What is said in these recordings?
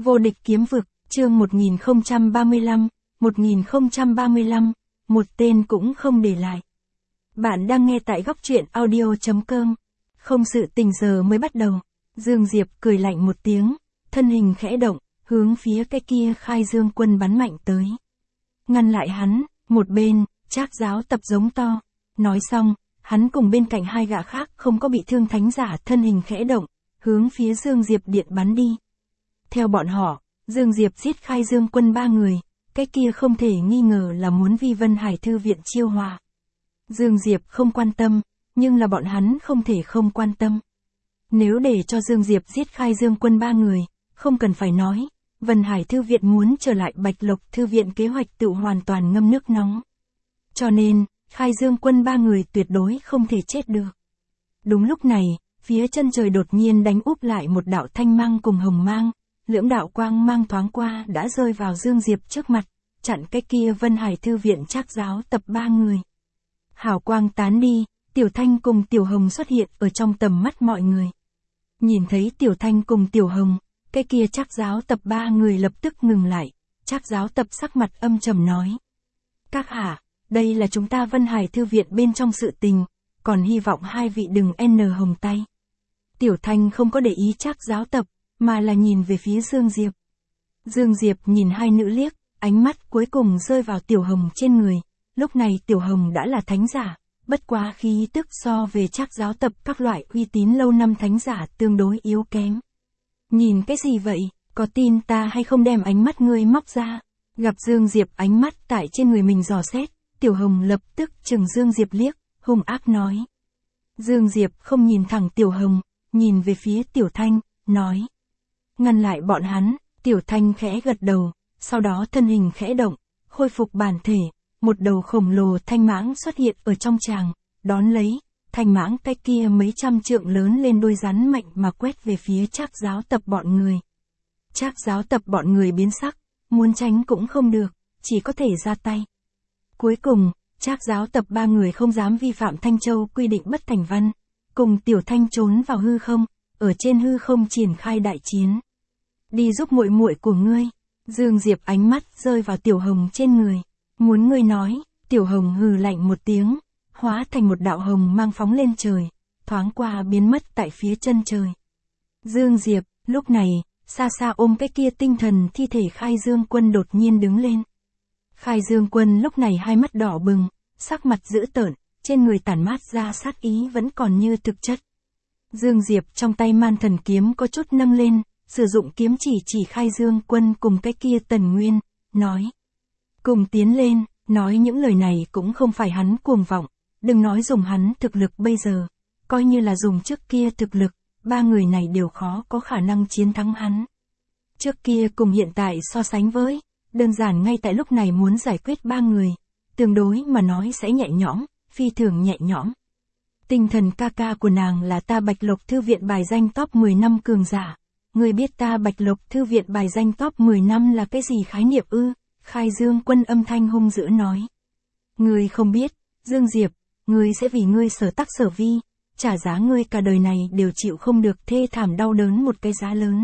Vô địch kiếm vực, chương 1035, một tên cũng không để lại. Bạn đang nghe tại góc truyện audio.com. Không sự tình giờ mới bắt đầu. Dương Diệp cười lạnh một tiếng, thân hình khẽ động, hướng phía cái kia Khai Dương quân bắn mạnh tới. Ngăn lại hắn, một bên, Trác Giáo Tập giống to. Nói xong, hắn cùng bên cạnh hai gã khác không có bị thương thánh giả thân hình khẽ động, hướng phía Dương Diệp điện bắn đi. Theo bọn họ, Dương Diệp giết Khai Dương quân 3 người, cái kia không thể nghi ngờ là muốn vi Vân Hải Thư viện chiêu hòa. Dương Diệp không quan tâm, nhưng là bọn hắn không thể không quan tâm. Nếu để cho Dương Diệp giết Khai Dương quân 3 người, không cần phải nói, Vân Hải Thư viện muốn trở lại Bạch Lộc Thư viện kế hoạch tự hoàn toàn ngâm nước nóng. Cho nên, Khai Dương quân 3 người tuyệt đối không thể chết được. Đúng lúc này, phía chân trời đột nhiên đánh úp lại một đạo thanh mang cùng hồng mang, lưỡng đạo quang mang thoáng qua đã rơi vào Dương Diệp trước mặt, chặn cái kia Vân Hải Thư viện Trác Giáo Tập 3 người. Hào quang tán đi, Tiểu Thanh cùng Tiểu Hồng xuất hiện ở trong tầm mắt mọi người. Nhìn thấy Tiểu Thanh cùng Tiểu Hồng, cái kia Trác Giáo Tập 3 người lập tức ngừng lại, Trác Giáo Tập sắc mặt âm trầm nói. Các hạ, đây là chúng ta Vân Hải Thư viện bên trong sự tình, còn hy vọng hai vị đừng hồng tay. Tiểu Thanh không có để ý Trác Giáo Tập, mà là nhìn về phía Dương Diệp. Dương Diệp nhìn hai nữ liếc, ánh mắt cuối cùng rơi vào Tiểu Hồng trên người. Lúc này Tiểu Hồng đã là thánh giả, bất quá khí tức so về Trác Giáo Tập các loại uy tín lâu năm thánh giả tương đối yếu kém. Nhìn cái gì vậy, có tin ta hay không đem ánh mắt ngươi móc ra? Gặp Dương Diệp ánh mắt tại trên người mình dò xét, Tiểu Hồng lập tức chừng Dương Diệp liếc, hung ác nói. Dương Diệp không nhìn thẳng Tiểu Hồng, nhìn về phía Tiểu Thanh, nói. Ngăn lại bọn hắn, Tiểu Thanh khẽ gật đầu, sau đó thân hình khẽ động, khôi phục bản thể, một đầu khổng lồ thanh mãng xuất hiện ở trong tràng, đón lấy, thanh mãng cái kia mấy trăm trượng lớn lên đôi rắn mạnh mà quét về phía Trác Giáo Tập bọn người. Trác Giáo Tập bọn người biến sắc, muốn tránh cũng không được, chỉ có thể ra tay. Cuối cùng, Trác Giáo Tập 3 người không dám vi phạm Thanh Châu quy định bất thành văn, cùng Tiểu Thanh trốn vào hư không, ở trên hư không triển khai đại chiến. Đi giúp muội muội của ngươi. Dương Diệp ánh mắt rơi vào Tiểu Hồng trên người. Muốn ngươi nói, Tiểu Hồng hừ lạnh một tiếng, hóa thành một đạo hồng mang phóng lên trời, thoáng qua biến mất tại phía chân trời. Dương Diệp, lúc này, xa xa ôm cái kia tinh thần thi thể Khai Dương quân đột nhiên đứng lên. Khai Dương quân lúc này hai mắt đỏ bừng, sắc mặt dữ tợn, trên người tản mát ra sát ý vẫn còn như thực chất. Dương Diệp trong tay man thần kiếm có chút nâng lên, sử dụng kiếm chỉ Khai Dương quân cùng cái kia Tần Nguyên, nói. Cùng tiến lên, nói những lời này cũng không phải hắn cuồng vọng, đừng nói dùng hắn thực lực bây giờ, coi như là dùng trước kia thực lực, 3 người này đều khó có khả năng chiến thắng hắn. Trước kia cùng hiện tại so sánh với, đơn giản ngay tại lúc này muốn giải quyết 3 người, tương đối mà nói sẽ nhẹ nhõm, phi thường nhẹ nhõm. Tinh thần ca ca của nàng là ta Bạch Lộc Thư viện bài danh top 10 năm cường giả. Ngươi biết ta Bạch Lộc Thư viện bài danh top 10 năm là cái gì khái niệm ư? Khai Dương quân âm thanh hung dữ nói. Ngươi không biết, Dương Diệp, ngươi sẽ vì ngươi sở tác sở vi, trả giá ngươi cả đời này đều chịu không được thê thảm đau đớn một cái giá lớn.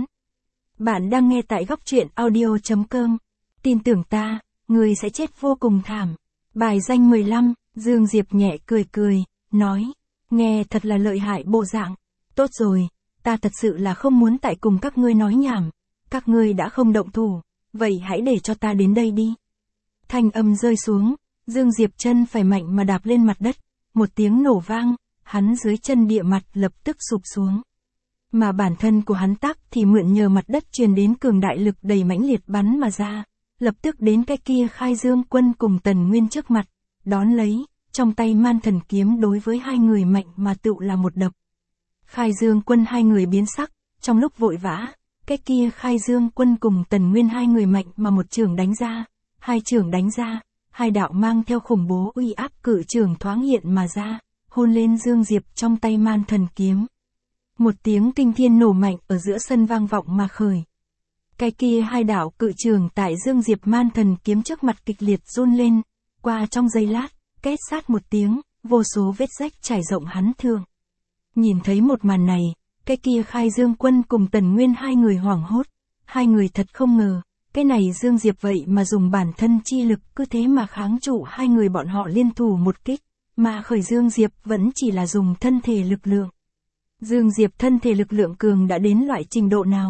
Bạn đang nghe tại góc truyện audio.com. Tin tưởng ta, ngươi sẽ chết vô cùng thảm. Bài danh 15, Dương Diệp nhẹ cười, nói. Nghe thật là lợi hại bộ dạng. Tốt rồi, ta thật sự là không muốn tại cùng các ngươi nói nhảm. Các ngươi đã không động thủ, vậy hãy để cho ta đến đây đi. Thanh âm rơi xuống, Dương Diệp chân phải mạnh mà đạp lên mặt đất, một tiếng nổ vang, hắn dưới chân địa mặt lập tức sụp xuống. Mà bản thân của hắn tắc thì mượn nhờ mặt đất truyền đến cường đại lực đầy mãnh liệt bắn mà ra, lập tức đến cái kia Khai Dương quân cùng Tần Nguyên trước mặt, đón lấy, trong tay man thần kiếm đối với hai người mạnh mà tựu là một đập. Khai Dương quân hai người biến sắc, trong lúc vội vã, cái kia Khai Dương quân cùng Tần Nguyên hai người mạnh mà một chưởng đánh ra, hai chưởng đánh ra, hai đạo mang theo khủng bố uy áp cự chưởng thoáng hiện mà ra, hôn lên Dương Diệp trong tay man thần kiếm. Một tiếng kinh thiên nổ mạnh ở giữa sân vang vọng mà khởi. Cái kia hai đạo cự chưởng tại Dương Diệp man thần kiếm trước mặt kịch liệt run lên, qua trong giây lát, két sát một tiếng, vô số vết rách trải rộng hắn thương. Nhìn thấy một màn này, cái kia Khai Dương quân cùng Tần Nguyên hai người hoảng hốt, hai người thật không ngờ, cái này Dương Diệp vậy mà dùng bản thân chi lực cứ thế mà kháng trụ hai người bọn họ liên thủ một kích, mà khởi Dương Diệp vẫn chỉ là dùng thân thể lực lượng. Dương Diệp thân thể lực lượng cường đã đến loại trình độ nào?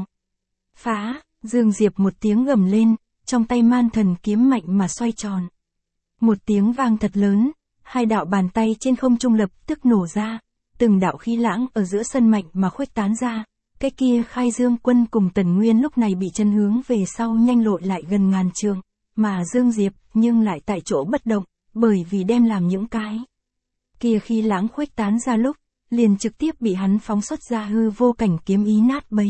Phá, Dương Diệp một tiếng gầm lên, trong tay man thần kiếm mạnh mà xoay tròn. Một tiếng vang thật lớn, hai đạo bàn tay trên không trung lập tức nổ ra, từng đạo khí lãng ở giữa sân mạnh mà khuếch tán ra. Cái kia Khai Dương quân cùng Tần Nguyên lúc này bị chân hướng về sau nhanh lội lại gần ngàn trượng, mà Dương Diệp nhưng lại tại chỗ bất động, bởi vì đem làm những cái kia khí lãng khuếch tán ra lúc, liền trực tiếp bị hắn phóng xuất ra hư vô cảnh kiếm ý nát bấy.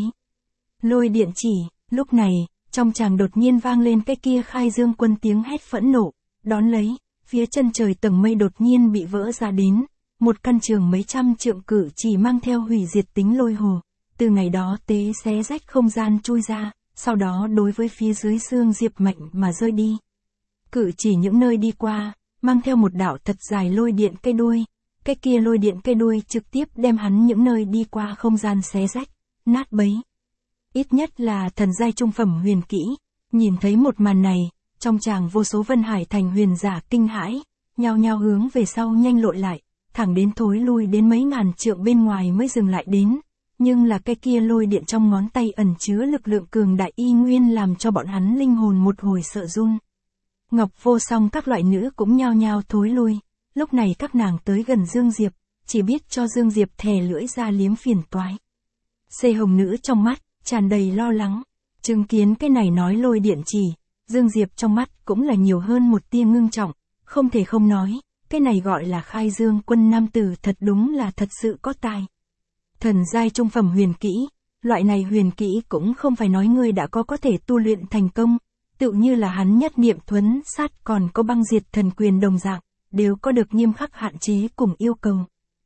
Lôi điện chỉ, lúc này, trong tràng đột nhiên vang lên cái kia Khai Dương quân tiếng hét phẫn nộ, đón lấy, phía chân trời tầng mây đột nhiên bị vỡ ra đến, một căn trường mấy trăm trượng cự chỉ mang theo hủy diệt tính lôi hồ. Từ ngày đó tế xé rách không gian chui ra, sau đó đối với phía dưới Dương Diệp mạnh mà rơi đi. Cự chỉ những nơi đi qua, mang theo một đạo thật dài lôi điện cây đuôi, cái kia lôi điện cây đuôi trực tiếp đem hắn những nơi đi qua không gian xé rách, nát bấy. Ít nhất là thần giai trung phẩm huyền kỹ, nhìn thấy một màn này, trong tràng vô số Vân Hải thành huyền giả kinh hãi, nhao nhao hướng về sau nhanh lội lại, thẳng đến thối lui đến mấy ngàn trượng bên ngoài mới dừng lại đến. Nhưng là cái kia lôi điện trong ngón tay ẩn chứa lực lượng cường đại y nguyên làm cho bọn hắn linh hồn một hồi sợ run. Ngọc Vô Song các loại nữ cũng nhao nhao thối lui, lúc này các nàng tới gần Dương Diệp, chỉ biết cho Dương Diệp thè lưỡi ra liếm phiền toái. Xê Hồng nữ trong mắt, tràn đầy lo lắng, chứng kiến cái này nói lôi điện chỉ, Dương Diệp trong mắt cũng là nhiều hơn một tia ngưng trọng, không thể không nói, cái này gọi là Khai Dương quân nam tử thật đúng là thật sự có tài. Thần giai trung phẩm huyền kỹ, loại này huyền kỹ cũng không phải nói ngươi đã có thể tu luyện thành công, tự như là hắn nhất niệm thuấn sát còn có băng diệt thần quyền đồng dạng, đều có được nghiêm khắc hạn chế cùng yêu cầu.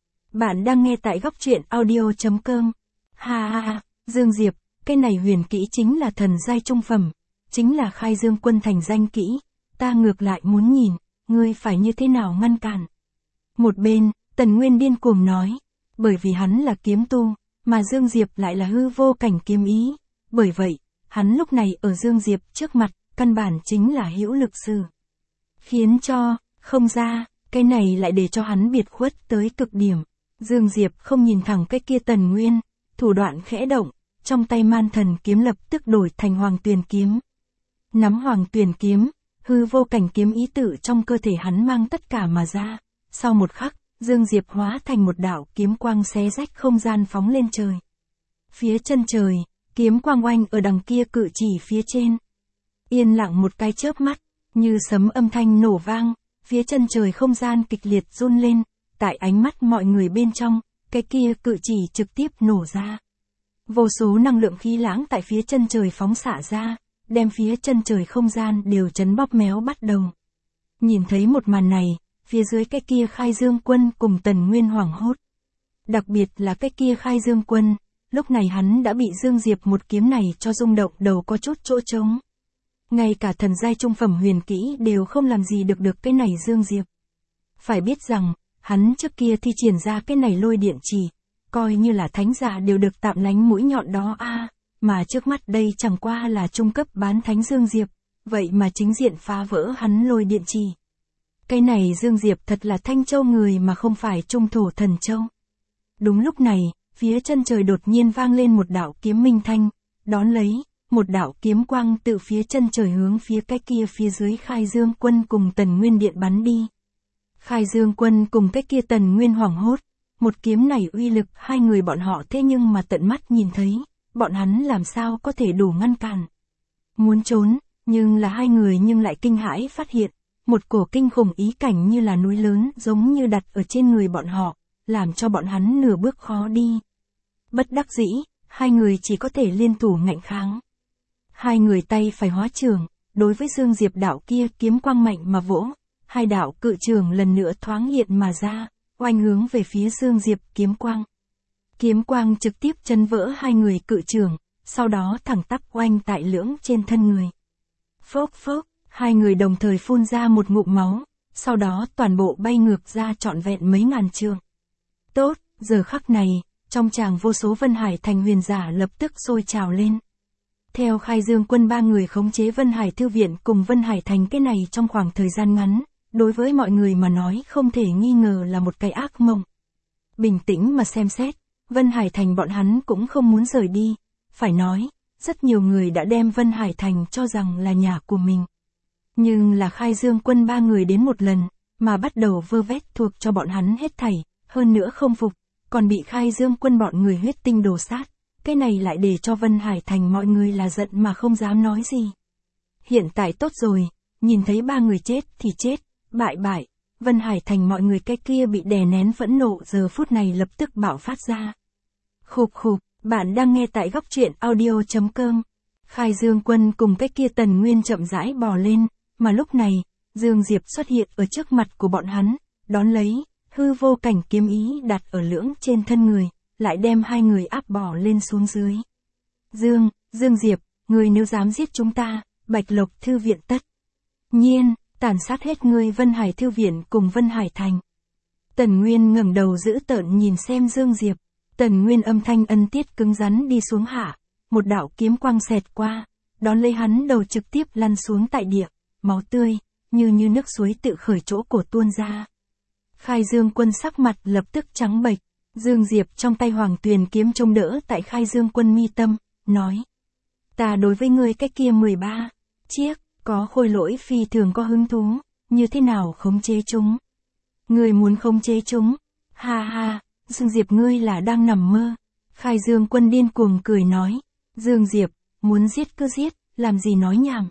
Bạn đang nghe tại góc truyện audio.com. Ha ha ha, Dương Diệp, cái này huyền kỹ chính là thần giai trung phẩm, chính là Khai Dương quân thành danh kỹ, ta ngược lại muốn nhìn, ngươi phải như thế nào ngăn cản. Một bên, Tần Nguyên điên cuồng nói. Bởi vì hắn là kiếm tu, mà Dương Diệp lại là hư vô cảnh kiếm ý. Bởi vậy, hắn lúc này ở Dương Diệp trước mặt, căn bản chính là hữu lực sử. Khiến cho, không ra, cái này lại để cho hắn biệt khuất tới cực điểm. Dương Diệp không nhìn thẳng cái kia Tần Nguyên, thủ đoạn khẽ động, trong tay man thần kiếm lập tức đổi thành Hoàng Tuyền kiếm. Nắm Hoàng Tuyền kiếm, hư vô cảnh kiếm ý tự trong cơ thể hắn mang tất cả mà ra. Sau một khắc, Dương Diệp hóa thành một đạo kiếm quang xé rách không gian phóng lên trời. Phía chân trời, kiếm quang oanh ở đằng kia cự chỉ phía trên. Yên lặng một cái chớp mắt, như sấm âm thanh nổ vang, phía chân trời không gian kịch liệt run lên, tại ánh mắt mọi người bên trong, cái kia cự chỉ trực tiếp nổ ra. Vô số năng lượng khí lãng tại phía chân trời phóng xạ ra, đem phía chân trời không gian đều chấn bóp méo bắt đầu. Nhìn thấy một màn này, phía dưới cái kia Khai Dương quân cùng Tần Nguyên hoảng hốt. Đặc biệt là cái kia Khai Dương quân, lúc này hắn đã bị Dương Diệp một kiếm này cho rung động đầu có chút chỗ trống. Ngay cả thần giai trung phẩm huyền kỹ đều không làm gì được cái này Dương Diệp. Phải biết rằng, hắn trước kia thi triển ra cái này lôi điện chỉ, coi như là thánh giả đều được tạm lánh mũi nhọn đó mà trước mắt đây chẳng qua là trung cấp bán thánh Dương Diệp, vậy mà chính diện phá vỡ hắn lôi điện chỉ. Cái này Dương Diệp thật là Thanh Châu người mà không phải Trung Thổ Thần Châu. Đúng lúc này, phía chân trời đột nhiên vang lên một đạo kiếm minh thanh, đón lấy, một đạo kiếm quang từ phía chân trời hướng phía cái kia phía dưới Khai Dương quân cùng Tần Nguyên điện bắn đi. Khai Dương quân cùng cái kia Tần Nguyên hoảng hốt, một kiếm này uy lực hai người bọn họ thế nhưng mà tận mắt nhìn thấy, bọn hắn làm sao có thể đủ ngăn cản. Muốn trốn, nhưng là hai người nhưng lại kinh hãi phát hiện. Một cổ kinh khủng ý cảnh như là núi lớn giống như đặt ở trên người bọn họ, làm cho bọn hắn nửa bước khó đi. Bất đắc dĩ, hai người chỉ có thể liên thủ ngạnh kháng. Hai người tay phải hóa trường, đối với Dương Diệp đạo kia kiếm quang mạnh mà vỗ, hai đạo cự trường lần nữa thoáng hiện mà ra, oanh hướng về phía Dương Diệp kiếm quang. Kiếm quang trực tiếp chấn vỡ hai người cự trường, sau đó thẳng tắp oanh tại lưỡng trên thân người. Phốc phốc. Hai người đồng thời phun ra một ngụm máu, sau đó toàn bộ bay ngược ra trọn vẹn mấy ngàn trượng. Tốt, giờ khắc này, trong tràng vô số Vân Hải thành huyền giả lập tức sôi trào lên. Theo Khai Dương Quân ba người khống chế Vân Hải Thư viện cùng Vân Hải Thành cái này trong khoảng thời gian ngắn, đối với mọi người mà nói không thể nghi ngờ là một cái ác mộng. Bình tĩnh mà xem xét, Vân Hải Thành bọn hắn cũng không muốn rời đi, phải nói, rất nhiều người đã đem Vân Hải Thành cho rằng là nhà của mình. Nhưng là Khai Dương Quân ba người đến một lần, mà bắt đầu vơ vét thuộc cho bọn hắn hết thảy, hơn nữa không phục, còn bị Khai Dương Quân bọn người huyết tinh đồ sát. Cái này lại để cho Vân Hải Thành mọi người là giận mà không dám nói gì. Hiện tại tốt rồi, nhìn thấy ba người chết thì chết, bại bại, Vân Hải Thành mọi người cái kia bị đè nén phẫn nộ giờ phút này lập tức bạo phát ra. Khục khục, bạn đang nghe tại góc truyện audio.com. Khai Dương Quân cùng cái kia Tần Nguyên chậm rãi bò lên, mà lúc này, Dương Diệp xuất hiện ở trước mặt của bọn hắn, đón lấy, hư vô cảnh kiếm ý đặt ở lưỡng trên thân người, lại đem hai người áp bỏ lên xuống dưới. Dương Diệp, người nếu dám giết chúng ta, Bạch Lộc Thư viện tất nhiên tàn sát hết người Vân Hải Thư viện cùng Vân Hải Thành. Tần Nguyên ngẩng đầu dữ tợn nhìn xem Dương Diệp, Tần Nguyên âm thanh ân tiết cứng rắn đi xuống hạ, một đạo kiếm quang xẹt qua, đón lấy hắn đầu trực tiếp lăn xuống tại địa, máu tươi, như nước suối tự khởi chỗ cổ tuôn ra. Khai Dương Quân sắc mặt lập tức trắng bệch, Dương Diệp trong tay Hoàng Tuyền kiếm trông đỡ tại Khai Dương Quân mi tâm, nói. Ta đối với ngươi cái kia 13 chiếc, có khôi lỗi phi thường có hứng thú, như thế nào khống chế chúng? Ngươi muốn khống chế chúng? Ha ha, Dương Diệp ngươi là đang nằm mơ. Khai Dương Quân điên cuồng cười nói. Dương Diệp, muốn giết cứ giết, làm gì nói nhảm.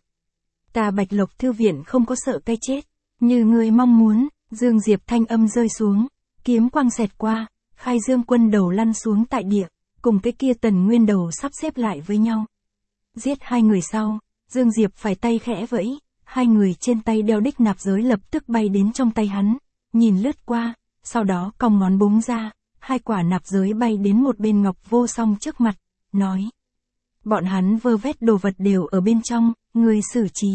Ta Bạch Lộc Thư viện không có sợ cái chết, như ngươi mong muốn. Dương Diệp thanh âm rơi xuống, kiếm quang xẹt qua, Khai Dương Quân đầu lăn xuống tại địa, cùng cái kia Tần Nguyên đầu sắp xếp lại với nhau. Giết hai người sau, Dương Diệp phải tay khẽ vẫy, hai người trên tay đeo đích nạp giới lập tức bay đến trong tay hắn, nhìn lướt qua, sau đó cong ngón búng ra, hai quả nạp giới bay đến một bên Ngọc Vô Song trước mặt, nói. Bọn hắn vơ vét đồ vật đều ở bên trong, người xử trí.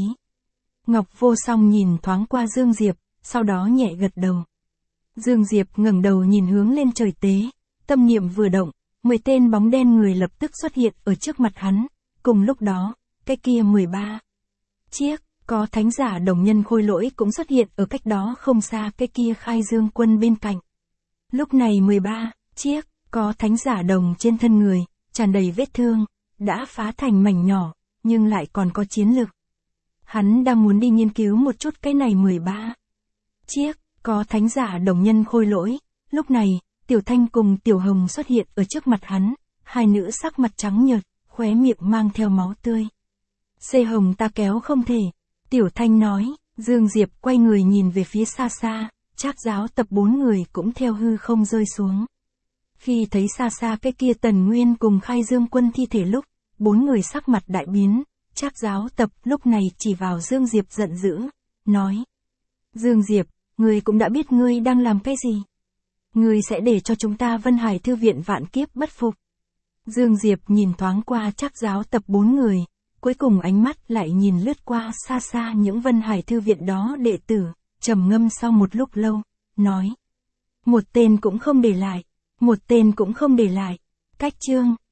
Ngọc Vô Song nhìn thoáng qua Dương Diệp, sau đó nhẹ gật đầu. Dương Diệp ngẩng đầu nhìn hướng lên trời tế, tâm niệm vừa động, 10 tên bóng đen người lập tức xuất hiện ở trước mặt hắn, cùng lúc đó, cái kia 13 chiếc, có thánh giả đồng nhân khôi lỗi cũng xuất hiện ở cách đó không xa cái kia Khai Dương Quân bên cạnh. Lúc này 13 chiếc, có thánh giả đồng trên thân người, tràn đầy vết thương, đã phá thành mảnh nhỏ, nhưng lại còn có chiến lực. Hắn đang muốn đi nghiên cứu một chút cái này 13 chiếc, có thánh giả đồng nhân khôi lỗi. Lúc này, Tiểu Thanh cùng Tiểu Hồng xuất hiện ở trước mặt hắn, hai nữ sắc mặt trắng nhợt, khóe miệng mang theo máu tươi. Xê Hồng ta kéo không thể. Tiểu Thanh nói. Dương Diệp quay người nhìn về phía xa xa, Trác Giáo tập 4 người cũng theo hư không rơi xuống. Khi thấy xa xa cái kia Tần Nguyên cùng Khai Dương Quân thi thể lúc, 4 người sắc mặt đại biến, Trác Giáo tập lúc này chỉ vào Dương Diệp giận dữ, nói. Dương Diệp, ngươi cũng đã biết ngươi đang làm cái gì. Ngươi sẽ để cho chúng ta Vân Hải Thư viện vạn kiếp bất phục. Dương Diệp nhìn thoáng qua Trác Giáo tập 4 người, cuối cùng ánh mắt lại nhìn lướt qua xa xa những Vân Hải Thư viện đó đệ tử, trầm ngâm sau một lúc lâu, nói. Một tên cũng không để lại, một tên cũng không để lại. Cách chương.